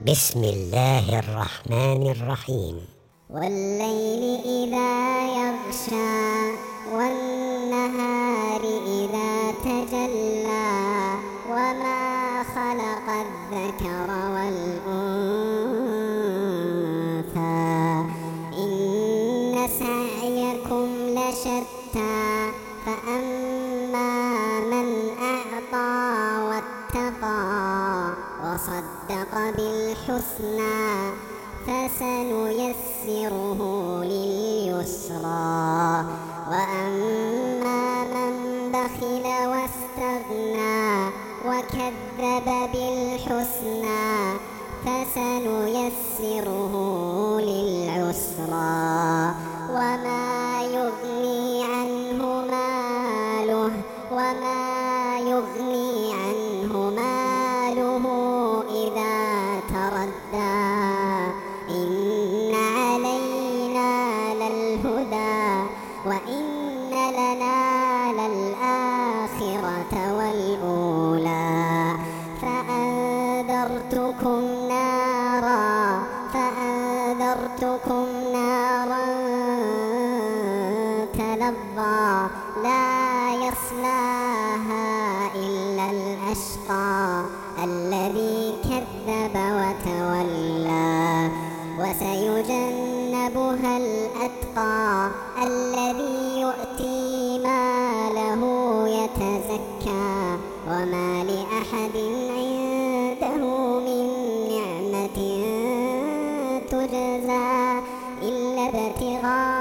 بسم الله الرحمن الرحيم. والليل إذا يغشى والنهار إذا تجلى وما خلق الذكر والأنثى إن سعيكم لشتى فأما من أعطى واتقى وصدق بالحسنى فسنيسره لليسرى وأما من بخل واستغنى وكذب بالحسنى فسنيسره للعسرى وما يغني عنه ماله إذا تردى إن علينا للهدى وإن لنا للآخرة والأولى فأنذرتكم نارا تلظى لا يصلاها إلا الأشقى الذي كذب وتولى وسيجنبها الأتقى الذي يؤتي ماله يتزكى وما لأحد عنده من نعمة تجزى إلا ابتغاء